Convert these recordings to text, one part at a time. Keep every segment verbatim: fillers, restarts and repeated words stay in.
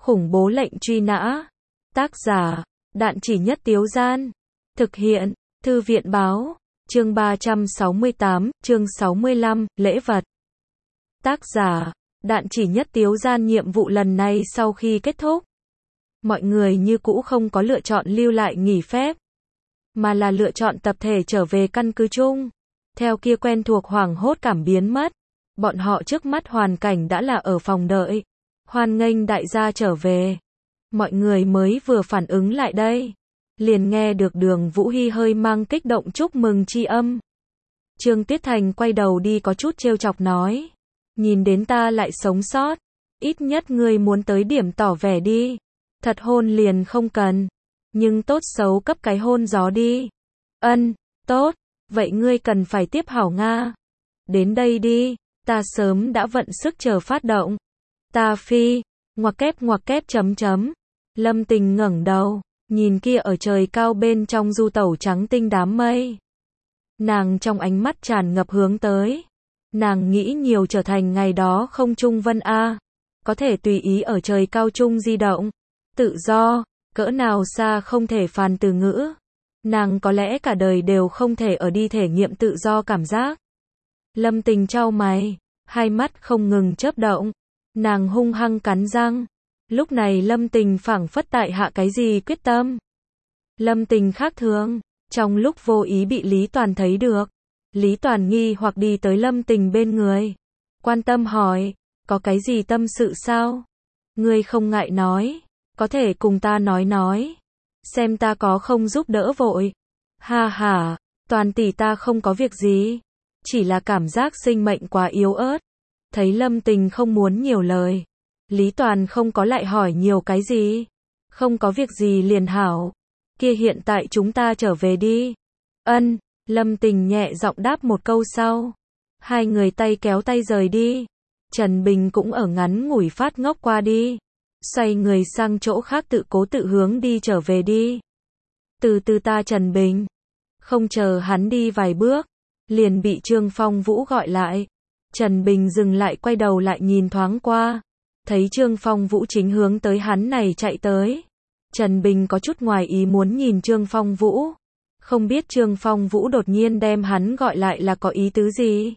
Khủng bố lệnh truy nã. Tác giả, Đạn Chỉ Nhất Tiếu Gian. Thực hiện, Thư viện Báo. Chương ba trăm sáu mươi tám, chương sáu mươi lăm, lễ vật. Tác giả, Đạn Chỉ Nhất Tiếu Gian. Nhiệm vụ lần này sau khi kết thúc, mọi người như cũ không có lựa chọn lưu lại nghỉ phép, mà là lựa chọn tập thể trở về căn cứ chung. Theo kia quen thuộc hoảng hốt cảm biến mất, bọn họ trước mắt hoàn cảnh đã là ở phòng đợi, hoan nghênh đại gia trở về. Mọi người mới vừa phản ứng lại đây, liền nghe được Đường Vũ Hy hơi mang kích động chúc mừng chi âm. Trương Tiết Thành quay đầu đi có chút trêu chọc nói, nhìn đến ta lại sống sót, ít nhất ngươi muốn tới điểm tỏ vẻ đi. Thật hôn liền không cần, nhưng tốt xấu cấp cái hôn gió đi. Ân, tốt, vậy ngươi cần phải tiếp hảo Nga. Đến đây đi, ta sớm đã vận sức chờ phát động. Ta phi, ngoặc kép ngoặc kép chấm chấm. Lâm Tình ngẩng đầu, nhìn kia ở trời cao bên trong du tẩu trắng tinh đám mây. Nàng trong ánh mắt tràn ngập hướng tới. Nàng nghĩ nhiều trở thành ngày đó không trung vân A. Có thể tùy ý ở trời cao trung di động. Tự do, cỡ nào xa không thể phàn từ ngữ. Nàng có lẽ cả đời đều không thể ở đi thể nghiệm tự do cảm giác. Lâm Tình chau mày, hai mắt không ngừng chớp động. Nàng hung hăng cắn răng. Lúc này Lâm Tình phảng phất tại hạ cái gì quyết tâm. Lâm Tình khác thường, trong lúc vô ý bị Lý Toàn thấy được. Lý Toàn nghi hoặc đi tới Lâm Tình bên người. Quan tâm hỏi, có cái gì tâm sự sao? Ngươi không ngại nói, có thể cùng ta nói nói. Xem ta có không giúp đỡ vội. Ha ha, Toàn tỷ ta không có việc gì. Chỉ là cảm giác sinh mệnh quá yếu ớt. Thấy Lâm Tình không muốn nhiều lời. Lý Toàn không có lại hỏi nhiều cái gì. Không có việc gì liền hảo. Kia hiện tại chúng ta trở về đi. Ân, Lâm Tình nhẹ giọng đáp một câu sau. Hai người tay kéo tay rời đi. Trần Bình cũng ở ngắn ngủi phát ngốc qua đi. Xoay người sang chỗ khác tự cố tự hướng đi trở về đi. Từ từ ta Trần Bình. Không chờ hắn đi vài bước, liền bị Trương Phong Vũ gọi lại. Trần Bình dừng lại quay đầu lại nhìn thoáng qua. Thấy Trương Phong Vũ chính hướng tới hắn này chạy tới. Trần Bình có chút ngoài ý muốn nhìn Trương Phong Vũ. Không biết Trương Phong Vũ đột nhiên đem hắn gọi lại là có ý tứ gì.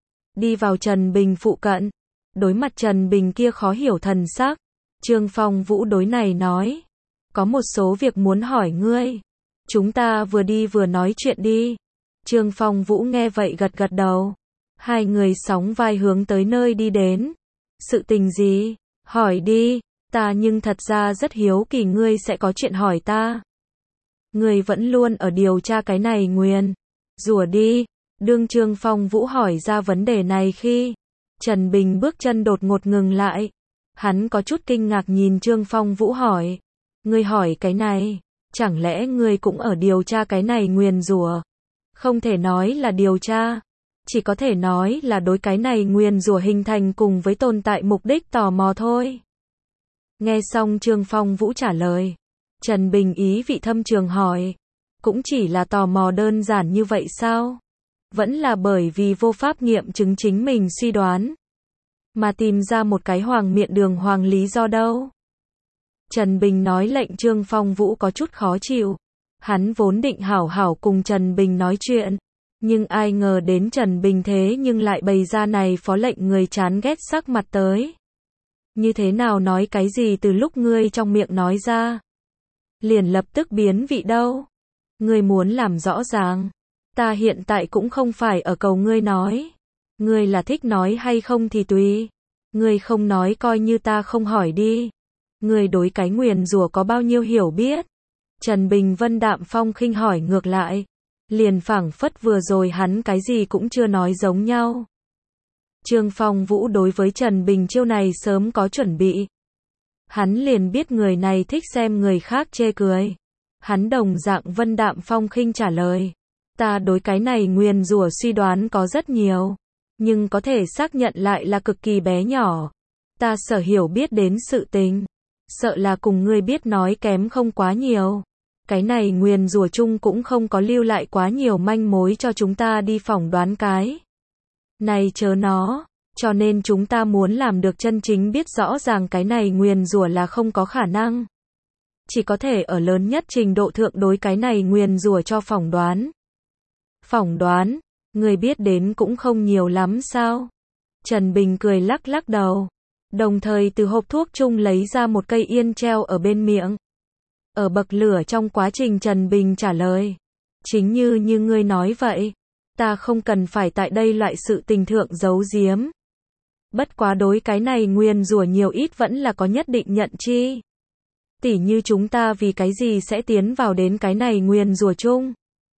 Đi vào Trần Bình phụ cận. Đối mặt Trần Bình kia khó hiểu thần sắc. Trương Phong Vũ đối này nói. Có một số việc muốn hỏi ngươi. Chúng ta vừa đi vừa nói chuyện đi. Trương Phong Vũ nghe vậy gật gật đầu. Hai người sóng vai hướng tới nơi đi đến. Sự tình gì? Hỏi đi. Ta nhưng thật ra rất hiếu kỳ ngươi sẽ có chuyện hỏi ta. Ngươi vẫn luôn ở điều tra cái này nguyền rủa đi. Đương Trương Phong Vũ hỏi ra vấn đề này khi Trần Bình bước chân đột ngột ngừng lại. Hắn có chút kinh ngạc nhìn Trương Phong Vũ hỏi. Ngươi hỏi cái này, chẳng lẽ ngươi cũng ở điều tra cái này nguyền rủa? Không thể nói là điều tra, chỉ có thể nói là đối cái này nguyền rủa hình thành cùng với tồn tại mục đích tò mò thôi. Nghe xong Trương Phong Vũ trả lời, Trần Bình ý vị thâm trường hỏi. Cũng chỉ là tò mò đơn giản như vậy sao? Vẫn là bởi vì vô pháp nghiệm chứng chính mình suy đoán mà tìm ra một cái hoàng miện đường hoàng lý do đâu? Trần Bình nói lệnh Trương Phong Vũ có chút khó chịu. Hắn vốn định hảo hảo cùng Trần Bình nói chuyện, nhưng ai ngờ đến Trần Bình thế nhưng lại bày ra này phó lệnh người chán ghét sắc mặt tới. Như thế nào nói cái gì từ lúc ngươi trong miệng nói ra, liền lập tức biến vị đâu? Ngươi muốn làm rõ ràng, ta hiện tại cũng không phải ở cầu ngươi nói. Ngươi là thích nói hay không thì tùy. Ngươi không nói coi như ta không hỏi đi. Ngươi đối cái nguyền rủa có bao nhiêu hiểu biết? Trần Bình vân đạm phong khinh hỏi ngược lại. Liền phảng phất vừa rồi hắn cái gì cũng chưa nói giống nhau. Trương Phong Vũ đối với Trần Bình chiêu này sớm có chuẩn bị. Hắn liền biết người này thích xem người khác chê cười. Hắn đồng dạng vân đạm phong khinh trả lời. Ta đối cái này nguyền rủa suy đoán có rất nhiều, nhưng có thể xác nhận lại là cực kỳ bé nhỏ. Ta sở hiểu biết đến sự tình, sợ là cùng ngươi biết nói kém không quá nhiều. Cái này nguyền rủa chung cũng không có lưu lại quá nhiều manh mối cho chúng ta đi phỏng đoán cái này chớ nó. Cho nên chúng ta muốn làm được chân chính biết rõ ràng cái này nguyền rủa là không có khả năng. Chỉ có thể ở lớn nhất trình độ thượng đối cái này nguyền rủa cho phỏng đoán. Phỏng đoán, người biết đến cũng không nhiều lắm sao? Trần Bình cười lắc lắc đầu. Đồng thời từ hộp thuốc chung lấy ra một cây yên treo ở bên miệng. Ở bậc lửa trong quá trình Trần Bình trả lời. Chính như như ngươi nói vậy. Ta không cần phải tại đây loại sự tình thượng giấu giếm. Bất quá đối cái này nguyền rủa nhiều ít vẫn là có nhất định nhận chi. Tỉ như chúng ta vì cái gì sẽ tiến vào đến cái này nguyền rủa chung.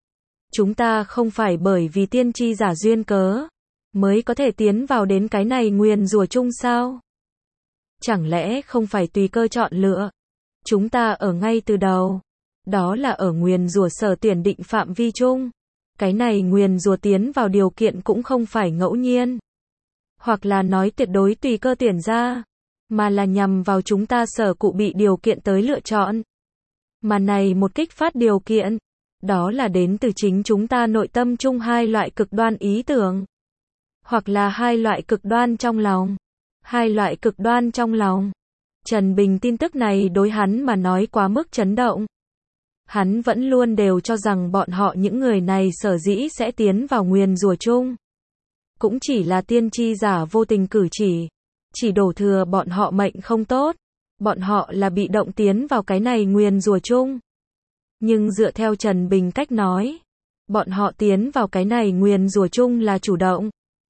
Chúng ta không phải bởi vì tiên tri giả duyên cớ, mới có thể tiến vào đến cái này nguyền rủa chung sao? Chẳng lẽ không phải tùy cơ chọn lựa? Chúng ta ở ngay từ đầu. Đó là ở nguyền rủa sở tuyển định phạm vi chung. Cái này nguyền rủa tiến vào điều kiện cũng không phải ngẫu nhiên. Hoặc là nói tuyệt đối tùy cơ tuyển ra. Mà là nhằm vào chúng ta sở cụ bị điều kiện tới lựa chọn. Mà này một kích phát điều kiện. Đó là đến từ chính chúng ta nội tâm chung hai loại cực đoan ý tưởng. Hoặc là hai loại cực đoan trong lòng. Hai loại cực đoan trong lòng. Trần Bình tin tức này đối hắn mà nói quá mức chấn động. Hắn vẫn luôn đều cho rằng bọn họ những người này sở dĩ sẽ tiến vào nguyền rủa chung. Cũng chỉ là tiên tri giả vô tình cử chỉ. Chỉ đổ thừa bọn họ mệnh không tốt. Bọn họ là bị động tiến vào cái này nguyền rủa chung. Nhưng dựa theo Trần Bình cách nói, bọn họ tiến vào cái này nguyền rủa chung là chủ động.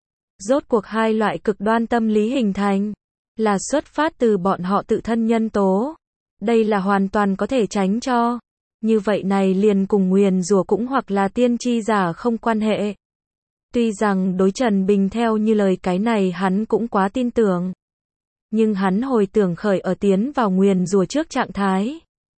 Rốt cuộc hai loại cực đoan tâm lý hình thành, là xuất phát từ bọn họ tự thân nhân tố. Đây là hoàn toàn có thể tránh cho. Như vậy này liền cùng nguyền rủa cũng hoặc là tiên tri giả không quan hệ. Tuy rằng đối Trần Bình theo như lời cái này hắn cũng quá tin tưởng. Nhưng hắn hồi tưởng khởi ở tiến vào nguyền rủa trước trạng thái.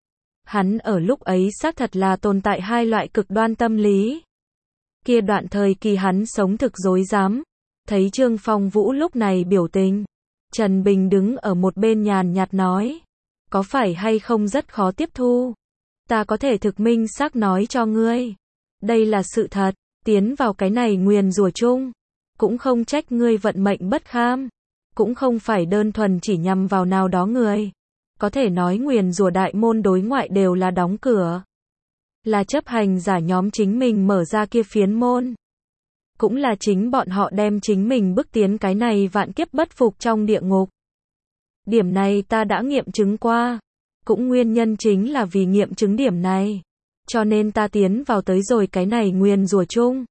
Hắn ở lúc ấy xác thật là tồn tại hai loại cực đoan tâm lý. Kia đoạn thời kỳ hắn sống thực dối dám. Thấy Trương Phong Vũ lúc này biểu tình. Trần Bình đứng ở một bên nhàn nhạt nói. Có phải hay không rất khó tiếp thu? Ta có thể thực minh xác nói cho ngươi. Đây là sự thật. Tiến vào cái này nguyền rủa chung. Cũng không trách ngươi vận mệnh bất kham. Cũng không phải đơn thuần chỉ nhằm vào nào đó người. Có thể nói nguyền rủa đại môn đối ngoại đều là đóng cửa. Là chấp hành giả nhóm chính mình mở ra kia phiến môn. Cũng là chính bọn họ đem chính mình bước tiến cái này vạn kiếp bất phục trong địa ngục. Điểm này ta đã nghiệm chứng qua. Cũng nguyên nhân chính là vì nghiệm chứng điểm này. Cho nên ta tiến vào tới rồi cái này nguyền rủa chung.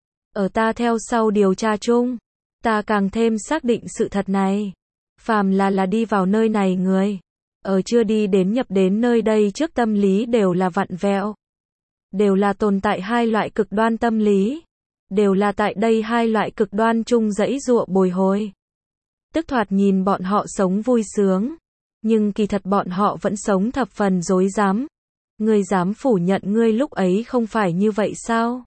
Ở ta theo sau điều tra chung. Ta càng thêm xác định sự thật này. Phàm là là đi vào nơi này người. Ở chưa đi đến nhập đến nơi đây trước tâm lý đều là vặn vẹo. Đều là tồn tại hai loại cực đoan tâm lý. Đều là tại đây hai loại cực đoan chung dãy dụa bồi hồi. Tức thoạt nhìn bọn họ sống vui sướng. Nhưng kỳ thật bọn họ vẫn sống thập phần dối dám. Ngươi dám phủ nhận ngươi lúc ấy không phải như vậy sao?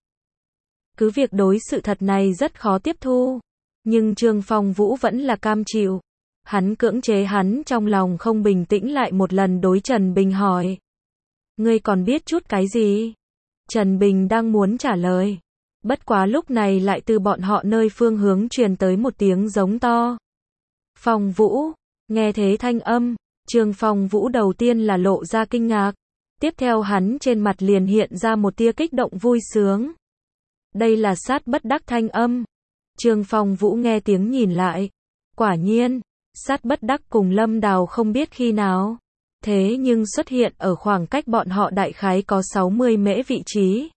Cứ việc đối sự thật này rất khó tiếp thu. Nhưng Trương Phong Vũ vẫn là cam chịu. Hắn cưỡng chế hắn trong lòng không bình tĩnh lại một lần đối Trần Bình hỏi. Ngươi còn biết chút cái gì? Trần Bình đang muốn trả lời. Bất quá lúc này lại từ bọn họ nơi phương hướng truyền tới một tiếng giống to. Phong Vũ, nghe thế thanh âm, Trương Phong Vũ đầu tiên là lộ ra kinh ngạc. Tiếp theo hắn trên mặt liền hiện ra một tia kích động vui sướng. Đây là sát bất đắc thanh âm. Trương Phong Vũ nghe tiếng nhìn lại. Quả nhiên, sát bất đắc cùng Lâm Đào không biết khi nào. Thế nhưng xuất hiện ở khoảng cách bọn họ đại khái có sáu mươi mễ vị trí.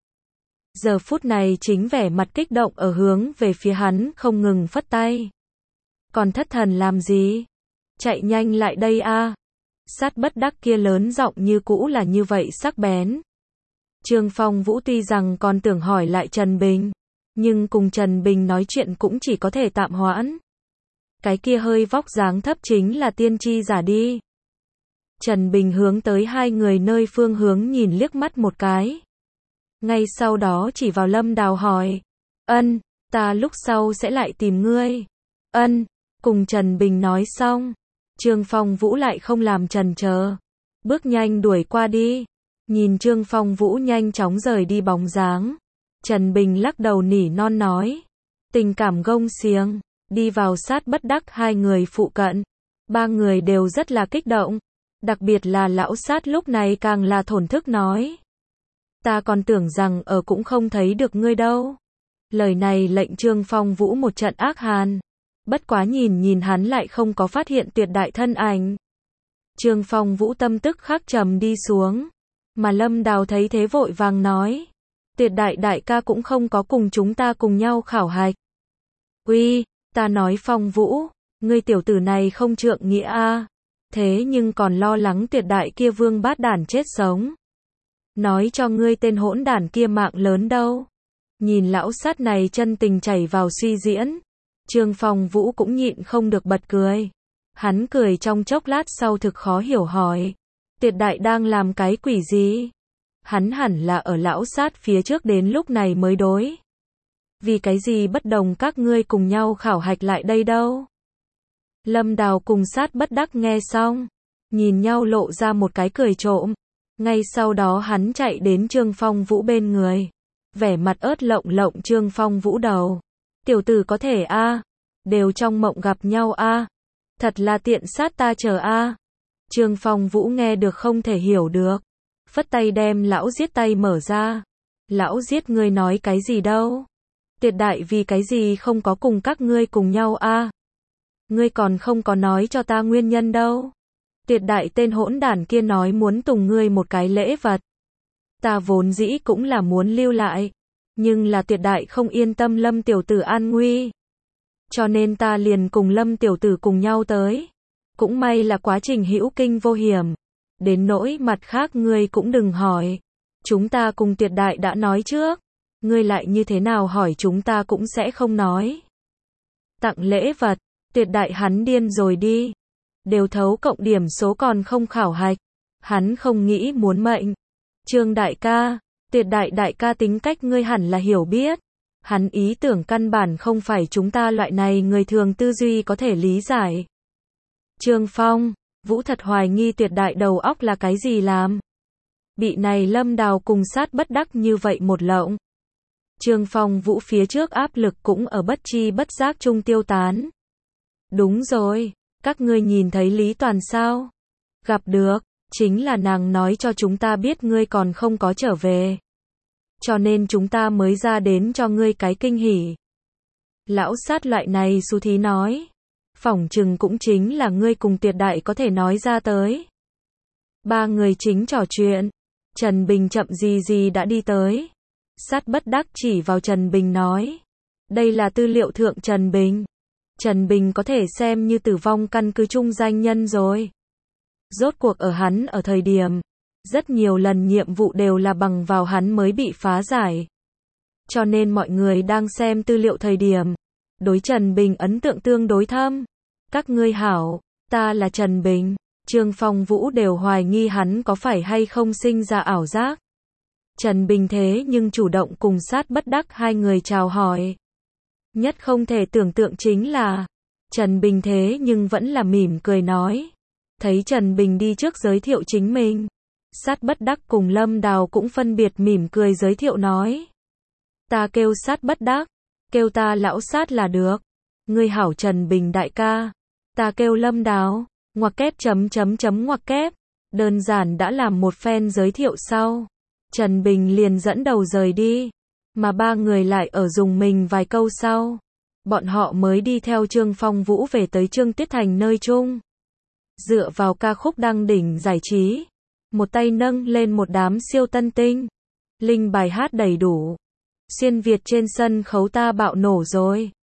Giờ phút này chính vẻ mặt kích động ở hướng về phía hắn không ngừng phất tay. Còn thất thần làm gì? Chạy nhanh lại đây a. Sát bất đắc kia lớn giọng như cũ là như vậy sắc bén. Trương Phong Vũ tuy rằng còn tưởng hỏi lại Trần Bình. Nhưng cùng Trần Bình nói chuyện cũng chỉ có thể tạm hoãn. Cái kia hơi vóc dáng thấp chính là tiên tri giả đi. Trần Bình hướng tới hai người nơi phương hướng nhìn liếc mắt một cái. Ngay sau đó chỉ vào Lâm Đào hỏi. Ân, ta lúc sau sẽ lại tìm ngươi. Ân, cùng Trần Bình nói xong. Trương Phong Vũ lại không làm chần chờ. Bước nhanh đuổi qua đi. Nhìn Trương Phong Vũ nhanh chóng rời đi bóng dáng. Trần Bình lắc đầu nỉ non nói. Tình cảm gông xiềng. đi vào sát bất đắc hai người phụ cận. Ba người đều rất là kích động, đặc biệt là lão sát lúc này càng là thổn thức nói. Ta còn tưởng rằng ở cũng không thấy được ngươi đâu. Lời này lệnh Trương Phong Vũ một trận ác hàn. Bất quá nhìn nhìn hắn lại không có phát hiện tuyệt đại thân ảnh. Trương Phong Vũ tâm tức khắc trầm đi xuống. Mà Lâm Đào thấy thế vội vàng nói. Tuyệt đại đại ca cũng không có cùng chúng ta cùng nhau khảo hạch. Uy, ta nói Phong Vũ, ngươi tiểu tử này không trượng nghĩa a, thế nhưng còn lo lắng tuyệt đại kia vương bát đản chết sống. Nói cho ngươi tên hỗn đản kia mạng lớn đâu. Nhìn lão sát này chân tình chảy vào suy diễn. Trương Phong Vũ cũng nhịn không được bật cười. Hắn cười trong chốc lát sau thực khó hiểu hỏi. Tuyệt đại đang làm cái quỷ gì? Hắn hẳn là ở lão sát phía trước đến lúc này mới đối. Vì cái gì bất đồng các ngươi cùng nhau khảo hạch lại đây đâu? Lâm Đào cùng sát bất đắc nghe xong. Nhìn nhau lộ ra một cái cười trộm. Ngay sau đó hắn chạy đến Trương Phong Vũ bên người. Vẻ mặt ớt lộng lộng Trương Phong Vũ đầu. Tiểu tử có thể a à? Đều trong mộng gặp nhau a à? Thật là tiện sát ta chờ a à? Trương Phong Vũ nghe được không thể hiểu được. Phất tay đem lão giết tay mở ra. Lão giết ngươi nói cái gì đâu? Tuyệt đại vì cái gì không có cùng các ngươi cùng nhau a à? Ngươi còn không có nói cho ta nguyên nhân đâu. Tuyệt đại tên hỗn đản kia nói muốn tùng ngươi một cái lễ vật. Ta vốn dĩ cũng là muốn lưu lại. Nhưng là tuyệt đại không yên tâm Lâm tiểu tử an nguy. Cho nên ta liền cùng Lâm tiểu tử cùng nhau tới. Cũng may là quá trình hữu kinh vô hiểm. Đến nỗi mặt khác ngươi cũng đừng hỏi. Chúng ta cùng tuyệt đại đã nói trước. Ngươi lại như thế nào hỏi chúng ta cũng sẽ không nói. Tặng lễ vật, tuyệt đại hắn điên rồi đi. Đều thấu cộng điểm số còn không khảo hạch. Hắn không nghĩ muốn mệnh. Trương đại ca, tuyệt đại đại ca tính cách ngươi hẳn là hiểu biết. Hắn ý tưởng căn bản không phải chúng ta loại này người thường tư duy có thể lý giải. Trương Phong, Vũ thật hoài nghi tuyệt đại đầu óc là cái gì làm. Bị này Lâm Đào cùng sát bất đắc như vậy một lộng. Trương Phong Vũ phía trước áp lực cũng ở bất chi bất giác trung tiêu tán. Đúng rồi, các ngươi nhìn thấy Lý Toàn sao? Gặp được, chính là nàng nói cho chúng ta biết ngươi còn không có trở về. Cho nên chúng ta mới ra đến cho ngươi cái kinh hỉ. Lão sát loại này xu thí nói. Phỏng chừng cũng chính là ngươi cùng tuyệt đại có thể nói ra tới. Ba người chính trò chuyện. Trần Bình chậm gì gì đã đi tới. Sát bất đắc chỉ vào Trần Bình nói. Đây là tư liệu thượng Trần Bình. Trần Bình có thể xem như tử vong căn cứ chung danh nhân rồi. Rốt cuộc ở hắn ở thời điểm. Rất nhiều lần nhiệm vụ đều là bằng vào hắn mới bị phá giải. Cho nên mọi người đang xem tư liệu thời điểm. Đối Trần Bình ấn tượng tương đối thâm. Các ngươi hảo, ta là Trần Bình. Trương Phong Vũ đều hoài nghi hắn có phải hay không sinh ra ảo giác. Trần Bình thế nhưng chủ động cùng sát bất đắc hai người chào hỏi. Nhất không thể tưởng tượng chính là, Trần Bình thế nhưng vẫn là mỉm cười nói. Thấy Trần Bình đi trước giới thiệu chính mình. Sát bất đắc cùng Lâm Đào cũng phân biệt mỉm cười giới thiệu nói. Ta kêu sát bất đắc, kêu ta lão sát là được. Ngươi hảo Trần Bình đại ca. Ta kêu Lâm Đào, ngoặc kép chấm chấm chấm ngoặc kép. Đơn giản đã làm một phen giới thiệu sau. Trần Bình liền dẫn đầu rời đi. Mà ba người lại ở dùng mình vài câu sau. Bọn họ mới đi theo Trương Phong Vũ về tới Trương Tiết Thành nơi chung. Dựa vào ca khúc đăng đỉnh giải trí. Một tay nâng lên một đám siêu tân tinh. Linh bài hát đầy đủ. Xuyên Việt trên sân khấu ta bạo nổ rồi.